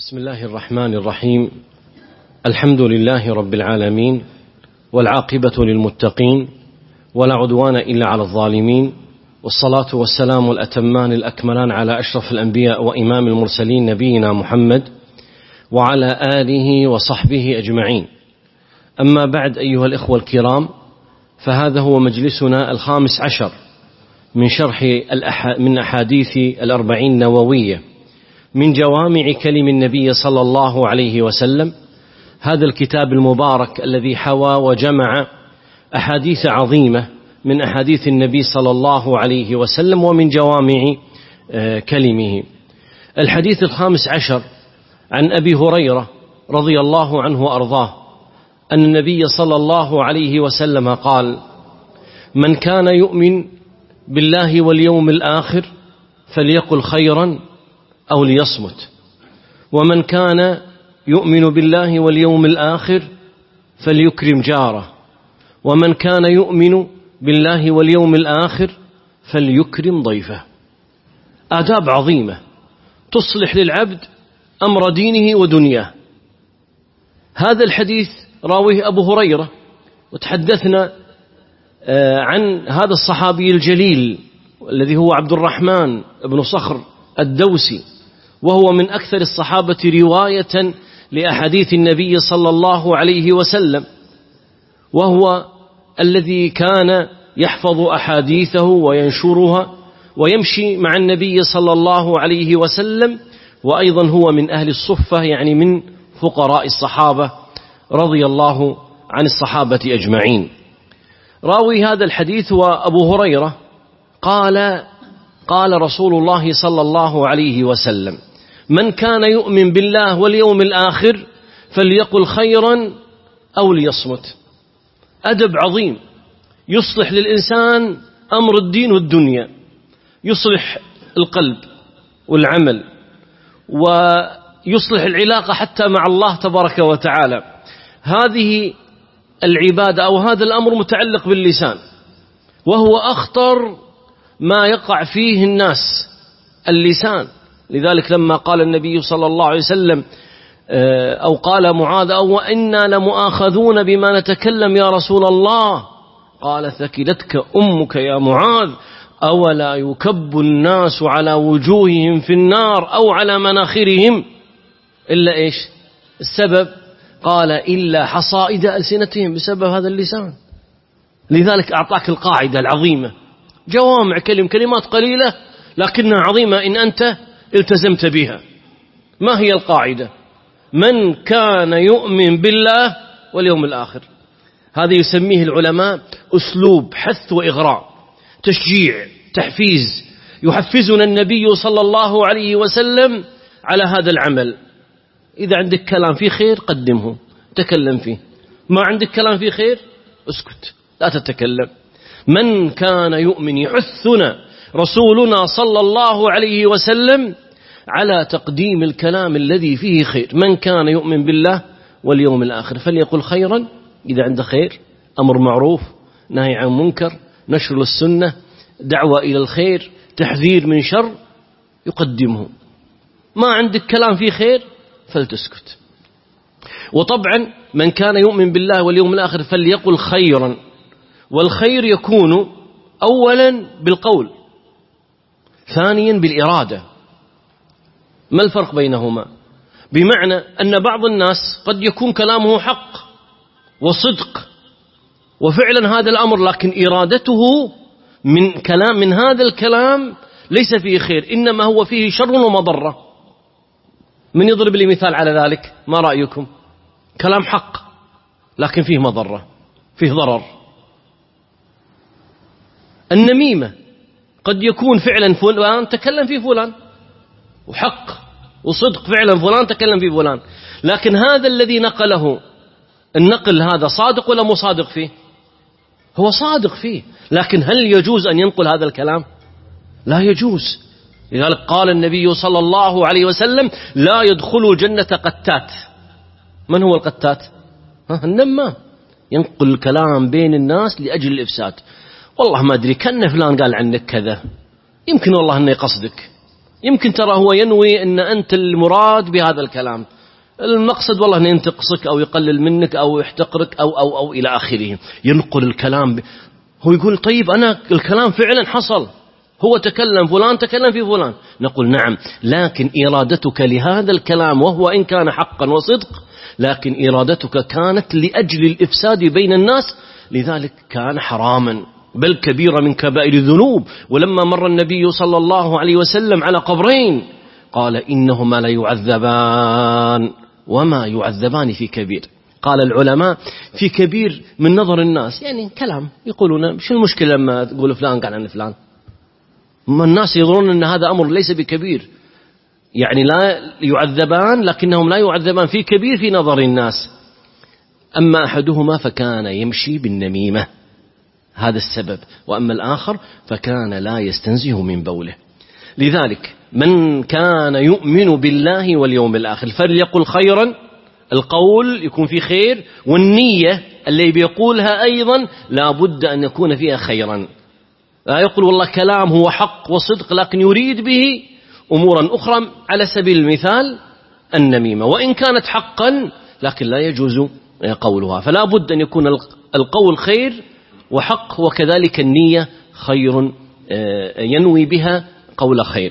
بسم الله الرحمن الرحيم. الحمد لله رب العالمين، والعاقبة للمتقين، ولا عدوان إلا على الظالمين، والصلاة والسلام الأتمان الأكملان على أشرف الأنبياء وإمام المرسلين نبينا محمد وعلى آله وصحبه أجمعين. أما بعد، أيها الإخوة الكرام، فهذا هو مجلسنا 15 من شرح من أحاديث 40 النووية من جوامع كلم النبي صلى الله عليه وسلم. هذا الكتاب المبارك الذي حوى وجمع أحاديث عظيمة من أحاديث النبي صلى الله عليه وسلم ومن جوامع كلمه. الحديث 15 عن أبي هريرة رضي الله عنه وأرضاه أن النبي صلى الله عليه وسلم قال: من كان يؤمن بالله واليوم الآخر فليقل خيرا أو ليصمت، ومن كان يؤمن بالله واليوم الآخر فليكرم جاره، ومن كان يؤمن بالله واليوم الآخر فليكرم ضيفه. آداب عظيمة تصلح للعبد أمر دينه ودنياه. هذا الحديث راويه أبو هريرة، وتحدثنا عن هذا الصحابي الجليل الذي هو عبد الرحمن بن صخر الدوسي، وهو من أكثر الصحابة رواية لأحاديث النبي صلى الله عليه وسلم، وهو الذي كان يحفظ أحاديثه وينشرها ويمشي مع النبي صلى الله عليه وسلم، وأيضا هو من أهل الصفة، يعني من فقراء الصحابة رضي الله عن الصحابة أجمعين. راوي هذا الحديث وأبو هريرة قال رسول الله صلى الله عليه وسلم: من كان يؤمن بالله واليوم الآخر فليقل خيرا أو ليصمت. أدب عظيم يصلح للإنسان أمر الدين والدنيا، يصلح القلب والعمل، ويصلح العلاقة حتى مع الله تبارك وتعالى. هذه العبادة أو هذا الأمر متعلق باللسان، وهو أخطر ما يقع فيه الناس، اللسان. لذلك لما قال النبي صلى الله عليه وسلم أو قال معاذ: أو إنا لمؤاخذون بما نتكلم يا رسول الله، قال: ثكلتك أمك يا معاذ، أولا يكب الناس على وجوههم في النار أو على مناخرهم إلا إيش السبب؟ قال: إلا حصائد ألسنتهم، بسبب هذا اللسان. لذلك أعطاك القاعدة العظيمة، جوامع كلمات قليلة لكنها عظيمة إن أنت التزمت بها. ما هي القاعدة؟ من كان يؤمن بالله واليوم الآخر. هذا يسميه العلماء أسلوب حث وإغراء، تشجيع، تحفيز. يحفزنا النبي صلى الله عليه وسلم على هذا العمل. إذا عندك كلام فيه خير قدمه، تكلم فيه. ما عندك كلام فيه خير اسكت، لا تتكلم. من كان يؤمن، يحثنا رسولنا صلى الله عليه وسلم على تقديم الكلام الذي فيه خير. من كان يؤمن بالله واليوم الآخر فليقل خيرا، إذا عنده خير، أمر معروف، نهي عن منكر، نشر السنة، دعوة إلى الخير، تحذير من شر، يقدمه. ما عندك كلام فيه خير فلتسكت. وطبعا من كان يؤمن بالله واليوم الآخر فليقل خيرا، والخير يكون أولا بالقول، ثانيا بالإرادة. ما الفرق بينهما؟ بمعنى أن بعض الناس قد يكون كلامه حق وصدق وفعلا هذا الأمر، لكن إرادته من هذا الكلام ليس فيه خير، إنما هو فيه شر ومضرة. من يضرب لي مثال على ذلك؟ ما رأيكم؟ كلام حق لكن فيه مضرة، فيه ضرر. النميمة قد يكون فعلا فلان تكلم فيه فلان، وحق وصدق، فعلا فلان تكلم فيه فلان، لكن هذا الذي نقله النقل هذا صادق ولا مو صادق فيه؟ هو صادق فيه، لكن هل يجوز أن ينقل هذا الكلام؟ لا يجوز. لذلك قال النبي صلى الله عليه وسلم: لا يدخل الجنة قتات. من هو القتات؟ النمام، ينقل الكلام بين الناس لأجل الإفساد. والله ما أدري، كان فلان قال عنك كذا، يمكن والله أنه يقصدك، يمكن ترى هو ينوي أن أنت المراد بهذا الكلام، المقصد والله أن ينتقصك أو يقلل منك أو يحتقرك أو إلى آخره، ينقل الكلام هو يقول طيب أنا الكلام فعلا حصل، هو تكلم فلان تكلم في فلان، نقول نعم، لكن إرادتك لهذا الكلام وهو إن كان حقا وصدق، لكن إرادتك كانت لأجل الإفساد بين الناس، لذلك كان حراما بل كبيرة من كبائر الذنوب. ولما مر النبي صلى الله عليه وسلم على قبرين قال إنهما لا يعذبان وما يعذبان في كبير. قال العلماء في كبير من نظر الناس، يعني كلام يقولون شو المشكلة لما تقول فلان قال عن فلان، ما الناس يظنون أن هذا أمر ليس بكبير، يعني لا يعذبان لكنهم لا يعذبان في كبير في نظر الناس. أما أحدهما فكان يمشي بالنميمة، هذا السبب، وأما الآخر فكان لا يستنزه من بوله. لذلك من كان يؤمن بالله واليوم الآخر فليقل خيرا، القول يكون فيه خير، والنية اللي بيقولها أيضا لا بد أن يكون فيها خيرا، لا يقول والله كلام هو حق وصدق لكن يريد به أمورا أخرى، على سبيل المثال النميمة وإن كانت حقا لكن لا يجوز قولها، فلا بد أن يكون القول خير وحق، وكذلك النية خير ينوي بها قول خير.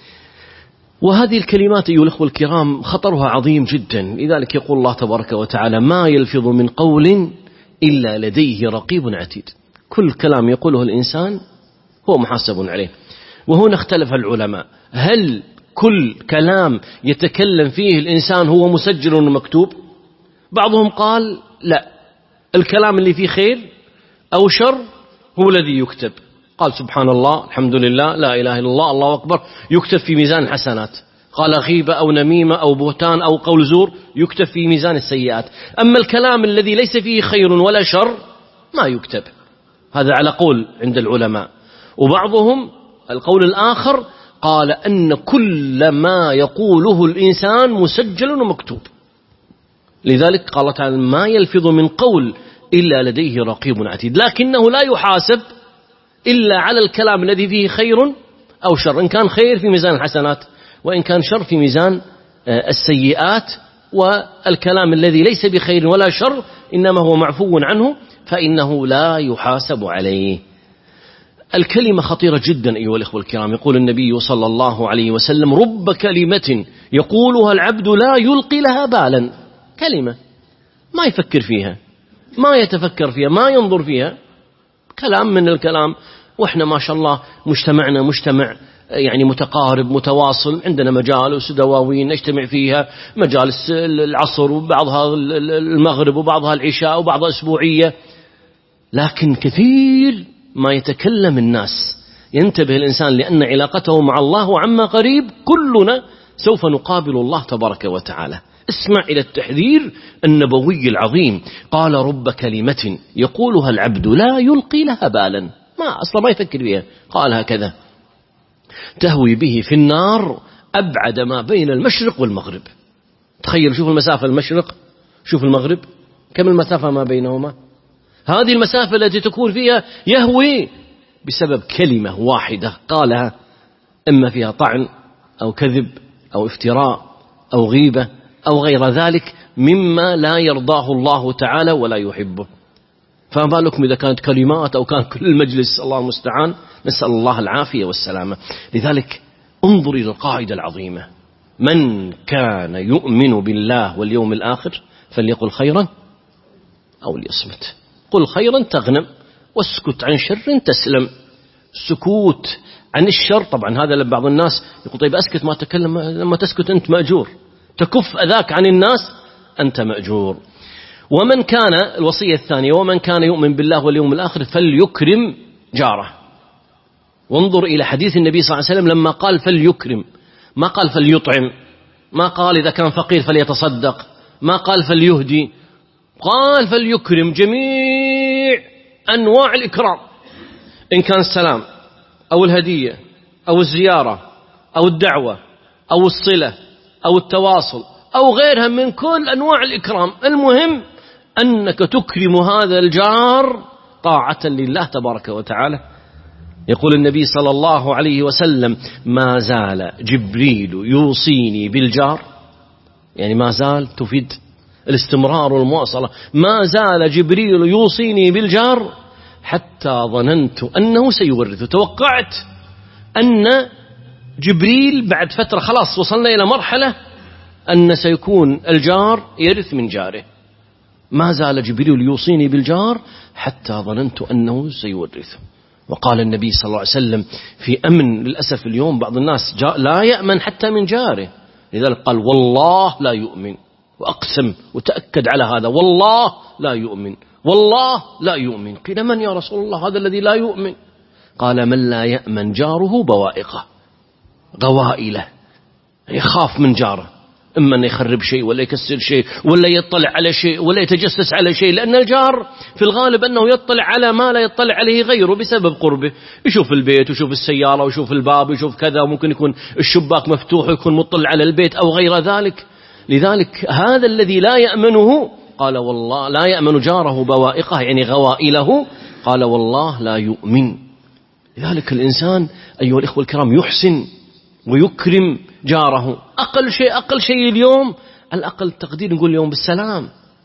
وهذه الكلمات أيها الأخوة الكرام خطرها عظيم جدا، لذلك يقول الله تبارك وتعالى ما يلفظ من قول إلا لديه رقيب عتيد. كل كلام يقوله الإنسان هو محاسب عليه. وهنا اختلف العلماء، هل كل كلام يتكلم فيه الإنسان هو مسجل ومكتوب؟ بعضهم قال لا، الكلام اللي فيه خير أو شر هو الذي يكتب، قال سبحان الله الحمد لله لا إله إلا الله الله أكبر يكتب في ميزان الحسنات، قال غيبة أو نميمة أو بهتان أو قول زور يكتب في ميزان السيئات. أما الكلام الذي ليس فيه خير ولا شر ما يكتب، هذا على قول عند العلماء. وبعضهم القول الآخر قال أن كل ما يقوله الإنسان مسجل ومكتوب، لذلك قال تعالى ما يلفظ من قول إلا لديه رقيب عتيد، لكنه لا يحاسب إلا على الكلام الذي فيه خير أو شر، إن كان خير في ميزان الحسنات وإن كان شر في ميزان السيئات. والكلام الذي ليس بخير ولا شر إنما هو معفو عنه فإنه لا يحاسب عليه. الكلمة خطيرة جدا أيها الأخوة الكرام. يقول النبي صلى الله عليه وسلم رب كلمة يقولها العبد لا يلقي لها بالا، كلمة ما يفكر فيها ما يتفكر فيها ما ينظر فيها، كلام من الكلام. وإحنا ما شاء الله مجتمعنا مجتمع يعني متقارب متواصل، عندنا مجالس ودواوين نجتمع فيها، مجالس العصر وبعضها المغرب وبعضها العشاء وبعضها أسبوعية، لكن كثير ما يتكلم الناس. ينتبه الإنسان لأن علاقته مع الله عما قريب كلنا سوف نقابل الله تبارك وتعالى. اسمع إلى التحذير النبوي العظيم، قال رب كلمة يقولها العبد لا يلقي لها بالا، ما أصلا ما يفكر بها، قال هكذا تهوي به في النار أبعد ما بين المشرق والمغرب. تخيل شوف المسافة المشرق شوف المغرب كم المسافة ما بينهما، هذه المسافة التي تكون فيها يهوي بسبب كلمة واحدة قالها، إما فيها طعن أو كذب أو افتراء أو غيبة أو غير ذلك مما لا يرضاه الله تعالى ولا يحبه. فما بالكم إذا كانت كلمات أو كان كل المجلس، الله المستعان، نسأل الله العافية والسلامة. لذلك انظر إلى القاعدة العظيمة، من كان يؤمن بالله واليوم الآخر فليقل خيرا أو ليصمت، قل خيرا تغنم واسكت عن شر تسلم. سكوت عن الشر، طبعا هذا بعض الناس يقول طيب أسكت ما تكلم، لما تسكت أنت مأجور، تكف أذاك عن الناس أنت مأجور. ومن كان الوصية الثانية ومن كان يؤمن بالله واليوم الآخر فليكرم جاره. وانظر إلى حديث النبي صلى الله عليه وسلم لما قال فليكرم، ما قال فليطعم، ما قال إذا كان فقير فليتصدق، ما قال فليهدي، قال فليكرم جميع أنواع الإكرام، إن كان السلام أو الهدية أو الزيارة أو الدعوة أو الصلة أو التواصل أو غيرها من كل أنواع الإكرام. المهم أنك تكرم هذا الجار طاعة لله تبارك وتعالى. يقول النبي صلى الله عليه وسلم: ما زال جبريل يوصيني بالجار، يعني ما زال تفيد الاستمرار والمواصلة، ما زال جبريل يوصيني بالجار حتى ظننت أنه سيورث. توقعت أن جبريل بعد فترة خلاص وصلنا إلى مرحلة أن سيكون الجار يرث من جاره. ما زال جبريل يوصيني بالجار حتى ظننت أنه سيورثه. وقال النبي صلى الله عليه وسلم في أمن، للأسف اليوم بعض الناس لا يأمن حتى من جاره، لذلك قال: والله لا يؤمن، وأقسم وتأكد على هذا: والله لا يؤمن، والله لا يؤمن. قيل: من يا رسول الله هذا الذي لا يؤمن؟ قال: من لا يأمن جاره بوائقه، غوائله، يخاف من جاره، إما أن يخرب شيء ولا يكسر شيء ولا يطلع على شيء ولا يتجسس على شيء، لأن الجار في الغالب أنه يطلع على ما لا يطلع عليه غيره بسبب قربه، يشوف البيت ويشوف السيارة ويشوف الباب ويشوف كذا، وممكن يكون الشباك مفتوح ويكون مطلع على البيت أو غير ذلك. لذلك هذا الذي لا يأمنه، قال: والله لا يأمن جاره بوائقه، يعني غوائله، قال: والله لا يؤمن. لذلك الإنسان أيها الإخوة الكرام يحسن ويكرم جاره. أقل شيء اليوم، الأقل التقدير نقول اليوم بالسلام،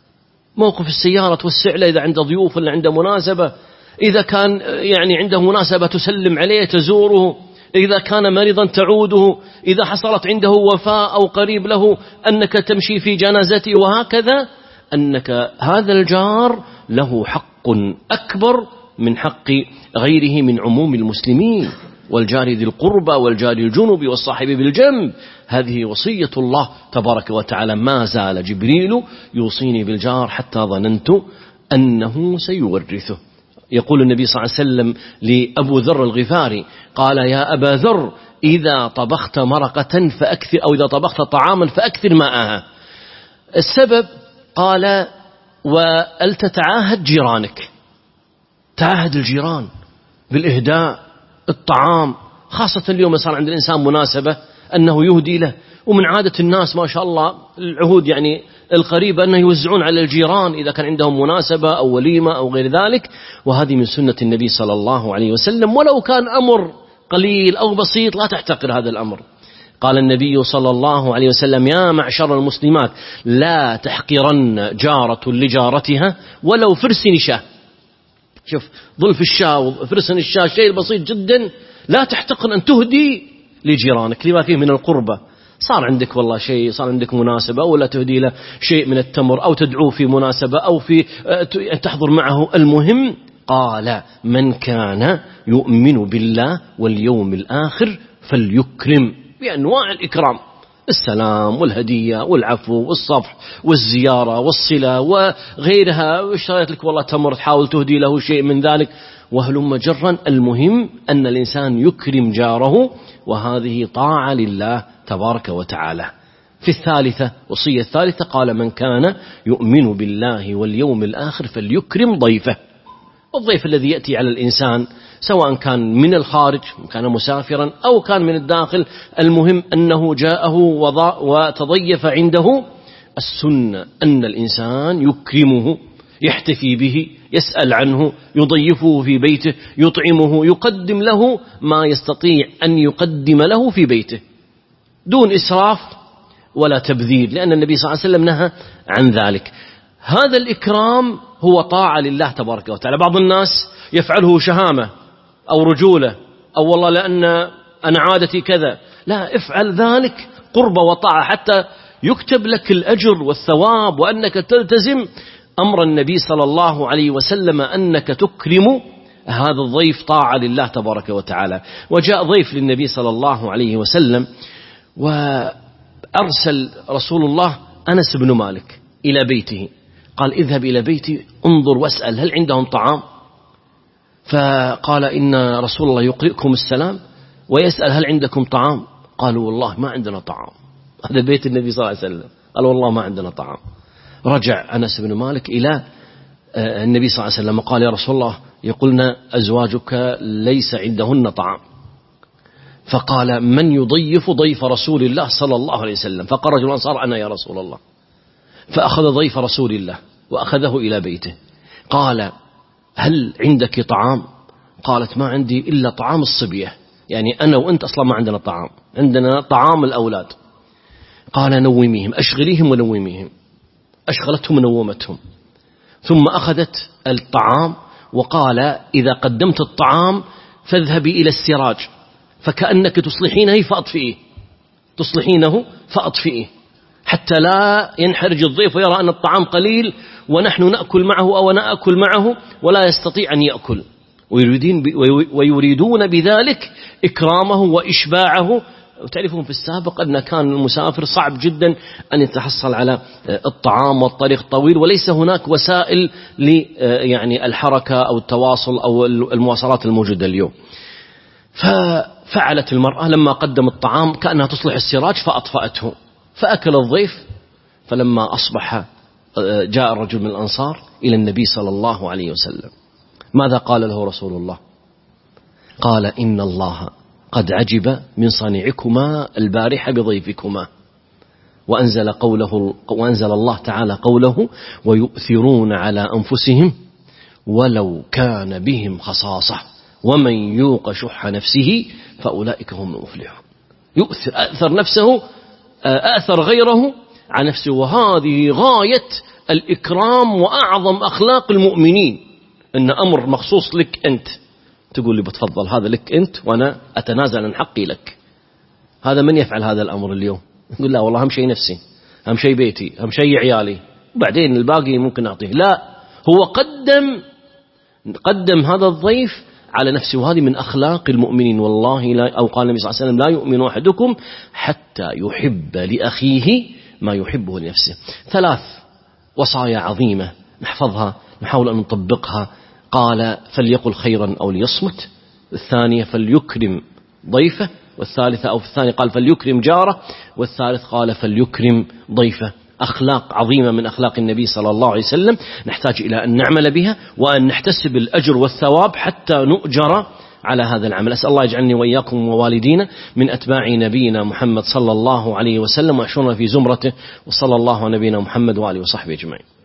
موقف السيارة توسع له إذا عنده ضيوف ولا عنده مناسبة، إذا كان يعني عنده مناسبة تسلم عليه تزوره، إذا كان مريضا تعوده، إذا حصلت عنده وفاة أو قريب له أنك تمشي في جنازته، وهكذا أنك هذا الجار له حق أكبر من حق غيره من عموم المسلمين، والجار ذي القربى والجار الجنب والصاحب بالجنب. هذه وصية الله تبارك وتعالى: ما زال جبريل يوصيني بالجار حتى ظننت أنه سيورثه. يقول النبي صلى الله عليه وسلم لأبو ذر الغفاري، قال: يا أبا ذر، إذا طبخت مرقة فأكثر، أو إذا طبخت طعاما فأكثر ماءها. السبب قال: وألتتعاهد جيرانك، تعاهد الجيران بالإهداء الطعام، خاصة اليوم صار عند الإنسان مناسبة أنه يهدي له، ومن عادة الناس ما شاء الله العهود يعني القريبة أنه يوزعون على الجيران إذا كان عندهم مناسبة أو وليمة أو غير ذلك، وهذه من سنة النبي صلى الله عليه وسلم، ولو كان أمر قليل أو بسيط لا تحتقر هذا الأمر. قال النبي صلى الله عليه وسلم: يا معشر المسلمات، لا تحقرن جارة لجارتها ولو فرس نشاه. شوف، ظلف الشاة وفرسن الشاة شيء بسيط جدا، لا تحتقر أن تهدي لجيرانك لما فيه من القربة. صار عندك والله شيء، صار عندك مناسبة، ولا تهدي له شيء من التمر، أو تدعو في مناسبة، أو في تحضر معه. المهم قال: من كان يؤمن بالله واليوم الآخر فليكرم بأنواع الإكرام: السلام والهدية والعفو والصفح والزيارة والصلة وغيرها. اشتريت لك والله تمر، تحاول تهدي له شيء من ذلك، وهلم جرا. المهم أن الإنسان يكرم جاره، وهذه طاعة لله تبارك وتعالى. في الثالثة، وصية الثالثة، قال: من كان يؤمن بالله واليوم الآخر فليكرم ضيفه. الضيف الذي يأتي على الإنسان سواء كان من الخارج، كان مسافرا، أو كان من الداخل، المهم أنه جاءه وتضيف عنده. السنة أن الإنسان يكرمه، يحتفي به، يسأل عنه، يضيفه في بيته، يطعمه، يقدم له ما يستطيع أن يقدم له في بيته دون إسراف ولا تبذير، لأن النبي صلى الله عليه وسلم نهى عن ذلك. هذا الإكرام هو طاعة لله تبارك وتعالى. بعض الناس يفعله شهامة أو رجولة، أو والله لأن أنا عادتي كذا. لا، افعل ذلك قربة وطاعة حتى يكتب لك الأجر والثواب، وأنك تلتزم أمر النبي صلى الله عليه وسلم أنك تكرم هذا الضيف، طاعة لله تبارك وتعالى. وجاء ضيف للنبي صلى الله عليه وسلم، وأرسل رسول الله أنس بن مالك إلى بيته، قال: اذهب إلى بيتي انظر واسأل هل عندهم طعام. فقال: إن رسول الله يقرئكم السلام ويسأل هل عندكم طعام. قالوا: والله ما عندنا طعام. هذا بيت النبي صلى الله عليه وسلم. قال: والله ما عندنا طعام. رجع أنس بن مالك إلى النبي صلى الله عليه وسلم وقال: يا رسول الله، يقولنا أزواجك ليس عندهن طعام. فقال: من يضيف ضيف رسول الله صلى الله عليه وسلم؟ فقال رجل الأنصار: أنا يا رسول الله. فأخذ ضيف رسول الله وأخذه إلى بيته. قال: هل عندك طعام؟ قالت: ما عندي إلا طعام الصبية، يعني أنا وأنت أصلا ما عندنا طعام، عندنا طعام الأولاد. قال: نوميهم، أشغليهم ونوميهم. أشغلتهم ونومتهم، ثم أخذت الطعام وقال: إذا قدمت الطعام فاذهبي إلى السراج فكأنك تصلحينه فأطفئيه حتى لا ينحرج الضيف ويرى أن الطعام قليل ونحن نأكل معه أو نأكل معه ولا يستطيع أن يأكل، ويريدون بذلك إكرامه وإشباعه. وتعرفون في السابق أن كان المسافر صعب جدا أن يتحصل على الطعام والطريق طويل، وليس هناك وسائل يعني الحركة أو التواصل أو المواصلات الموجودة اليوم. ففعلت المرأة لما قدم الطعام كأنها تصلح السراج فأطفأته، فأكل الضيف. فلما أصبح جاء الرجل من الأنصار إلى النبي صلى الله عليه وسلم. ماذا قال له رسول الله؟ قال: إن الله قد عجب من صنيعكما البارحة بضيفكما، وأنزل الله تعالى قوله: ويؤثرون على أنفسهم ولو كان بهم خصاصة ومن يوق شح نفسه فأولئك هم المفلحون. أثر غيره عن نفسه، وهذه غاية الإكرام وأعظم أخلاق المؤمنين، إن أمر مخصوص لك أنت، تقول لي بتفضل هذا لك أنت وأنا أتنازل عن حقي لك. هذا من يفعل هذا الأمر اليوم؟ يقول: لا والله أهم شيء نفسي، أهم شيء بيتي، أهم شيء عيالي، وبعدين الباقي ممكن أعطيه. لا، هو قدم هذا الضيف على نفسه، وهذه من أخلاق المؤمنين. والله لا، أو قال النبي صلى الله عليه وسلم: لا يؤمن أحدكم حتى يحب لأخيه ما يحبه لنفسه. 3 وصايا عظيمة نحفظها، نحاول أن نطبقها. قال: فليقل خيرا أو ليصمت. الثانية: فليكرم ضيفه. والثالثة أو في الثانية قال: فليكرم جاره. والثالث قال: فليكرم ضيفه. أخلاق عظيمة من أخلاق النبي صلى الله عليه وسلم، نحتاج إلى أن نعمل بها وأن نحتسب الأجر والثواب حتى نؤجر على هذا العمل. أسأل الله يجعلني وإياكم ووالدينا من أتباع نبينا محمد صلى الله عليه وسلم، وأحشرنا في زمرته، وصلى الله على نبينا محمد وآله وصحبه أجمعين.